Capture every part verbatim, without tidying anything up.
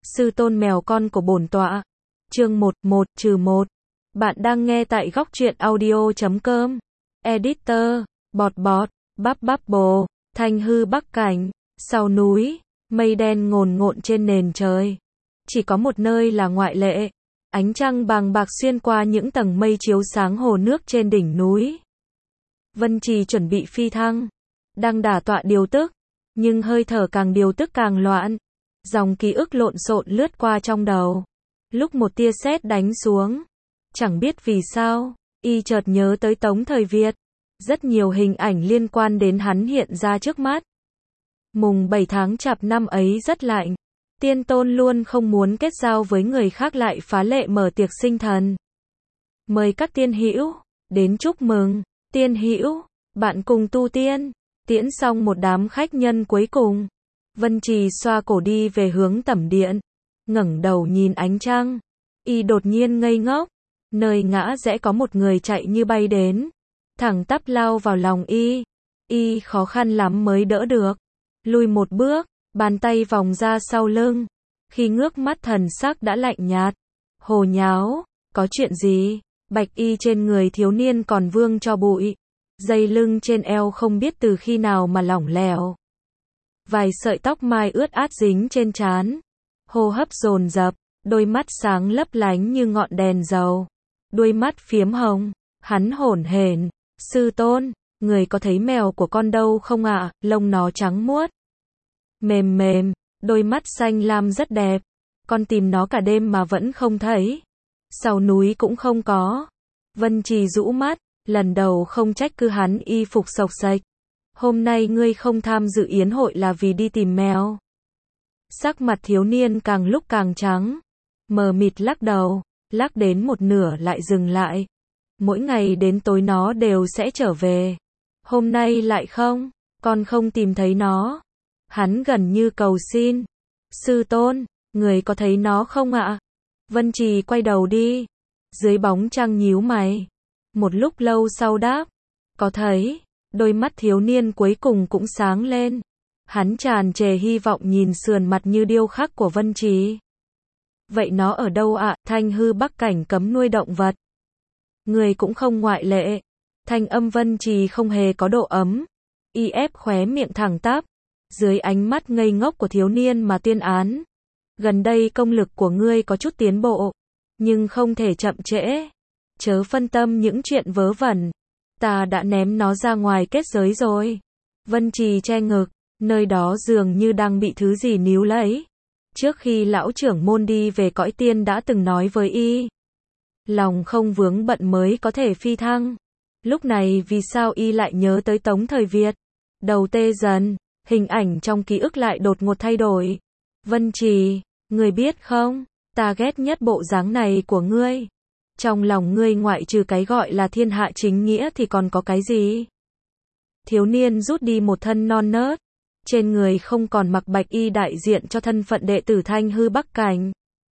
Sư tôn mèo con của bổn tọa. Chương một, một trừ một. Bạn đang nghe tại góc truyện audio chấm com. Editor, bọt bọt, bắp bắp bồ, thanh hư bắc cảnh, sau núi, mây đen ngồn ngộn trên nền trời. Chỉ có một nơi là ngoại lệ. Ánh trăng bàng bạc xuyên qua những tầng mây chiếu sáng hồ nước trên đỉnh núi. Vân Trì chuẩn bị phi thăng. Đang đả tọa điều tức. Nhưng hơi thở càng điều tức càng loạn. Dòng ký ức lộn xộn lướt qua trong đầu. Lúc một tia sét đánh xuống. Chẳng biết vì sao, y chợt nhớ tới Tống Thời Việt. Rất nhiều hình ảnh liên quan đến hắn hiện ra trước mắt. Mùng bảy tháng chạp năm ấy rất lạnh. Tiên tôn luôn không muốn kết giao với người khác lại phá lệ mở tiệc sinh thần. Mời các tiên hữu đến chúc mừng. Tiên hữu, bạn cùng tu tiên. Tiễn xong một đám khách nhân cuối cùng. Vân Trì xoa cổ đi về hướng tẩm điện. Ngẩng đầu nhìn ánh trăng. Y đột nhiên ngây ngốc. Nơi ngã rẽ có một người chạy như bay đến. Thẳng tắp lao vào lòng y. Y khó khăn lắm mới đỡ được. Lùi một bước, bàn tay vòng ra sau lưng. Khi ngước mắt thần sắc đã lạnh nhạt. Hồ nháo, có chuyện gì? Bạch y trên người thiếu niên còn vương cho bụi. Dây lưng trên eo không biết từ khi nào mà lỏng lẻo. Vài sợi tóc mai ướt át dính trên trán. Hô hấp dồn dập, đôi mắt sáng lấp lánh như ngọn đèn dầu. Đuôi mắt phiếm hồng, hắn hổn hển, sư tôn, người có thấy mèo của con đâu không ạ? À? Lông nó trắng muốt, mềm mềm, đôi mắt xanh lam rất đẹp. Con tìm nó cả đêm mà vẫn không thấy. Sau núi cũng không có. Vân Trì rũ mắt, lần đầu không trách cứ hắn y phục xộc xệch. Hôm nay ngươi không tham dự yến hội là vì đi tìm mèo. Sắc mặt thiếu niên càng lúc càng trắng. Mờ mịt lắc đầu, lắc đến một nửa lại dừng lại. Mỗi ngày đến tối nó đều sẽ trở về. Hôm nay lại không, con không tìm thấy nó. Hắn gần như cầu xin. Sư tôn, người có thấy nó không ạ? À? Vân Trì quay đầu đi. Dưới bóng trăng nhíu mày. Một lúc lâu sau đáp. Có thấy. Đôi mắt thiếu niên cuối cùng cũng sáng lên. Hắn tràn trề hy vọng nhìn sườn mặt như điêu khắc của Vân Trì. Vậy nó ở đâu ạ? À? Thanh hư bắc cảnh cấm nuôi động vật. Người cũng không ngoại lệ. Thanh âm Vân Trì không hề có độ ấm. Y ép khóe miệng thẳng tắp. Dưới ánh mắt ngây ngốc của thiếu niên mà tuyên án. Gần đây công lực của ngươi có chút tiến bộ. Nhưng không thể chậm trễ. Chớ phân tâm những chuyện vớ vẩn. Ta đã ném nó ra ngoài kết giới rồi. Vân Trì che ngực. Nơi đó dường như đang bị thứ gì níu lấy. Trước khi lão trưởng môn đi về cõi tiên đã từng nói với y. Lòng không vướng bận mới có thể phi thăng. Lúc này vì sao y lại nhớ tới Tống Thời Việt? Đầu tê dần, hình ảnh trong ký ức lại đột ngột thay đổi. Vân Trì, ngươi biết không, ta ghét nhất bộ dáng này của ngươi. Trong lòng ngươi ngoại trừ cái gọi là thiên hạ chính nghĩa thì còn có cái gì? Thiếu niên rút đi một thân non nớt. Trên người không còn mặc bạch y đại diện cho thân phận đệ tử Thanh hư bắc cảnh.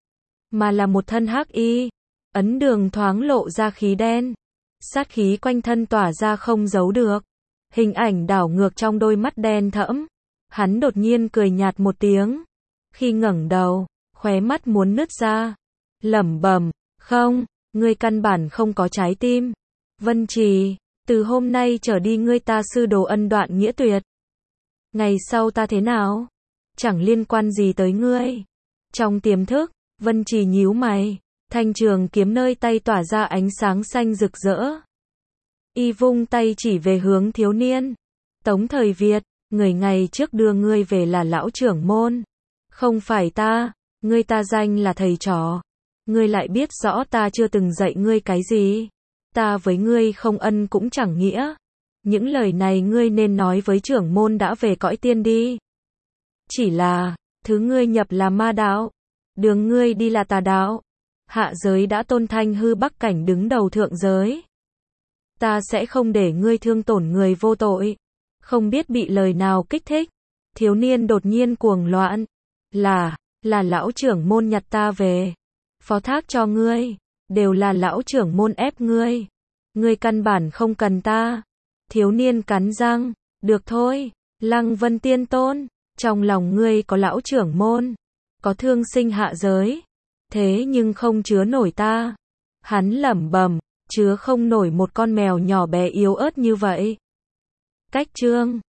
Mà là một thân hắc y. Ấn đường thoáng lộ ra khí đen. Sát khí quanh thân tỏa ra không giấu được. Hình ảnh đảo ngược trong đôi mắt đen thẫm. Hắn đột nhiên cười nhạt một tiếng. Khi ngẩng đầu, khóe mắt muốn nứt ra. Lẩm bẩm, không, ngươi căn bản không có trái tim. Vân Trì, từ hôm nay trở đi ngươi ta sư đồ ân đoạn nghĩa tuyệt. Ngày sau ta thế nào? Chẳng liên quan gì tới ngươi. Trong tiềm thức, Vân Trì nhíu mày. Thanh trường kiếm nơi tay tỏa ra ánh sáng xanh rực rỡ. Y vung tay chỉ về hướng thiếu niên. Tống Thời Việt, người ngày trước đưa ngươi về là lão trưởng môn. Không phải ta, ngươi ta danh là thầy trò. Ngươi lại biết rõ ta chưa từng dạy ngươi cái gì. Ta với ngươi không ân cũng chẳng nghĩa. Những lời này ngươi nên nói với trưởng môn đã về cõi tiên đi. Chỉ là, thứ ngươi nhập là ma đạo. Đường ngươi đi là tà đạo. Hạ giới đã tôn Thanh hư bắc cảnh đứng đầu thượng giới. Ta sẽ không để ngươi thương tổn người vô tội. Không biết bị lời nào kích thích. Thiếu niên đột nhiên cuồng loạn. Là, là lão trưởng môn nhặt ta về. Phó thác cho ngươi. Đều là lão trưởng môn ép ngươi. Ngươi căn bản không cần ta. Thiếu niên cắn răng. Được thôi. Lăng Vân Tiên Tôn. Trong lòng ngươi có lão trưởng môn. có thương sinh hạ giới. Thế nhưng không chứa nổi ta. Hắn lẩm bẩm, chứa không nổi một con mèo nhỏ bé yếu ớt như vậy. Cách chương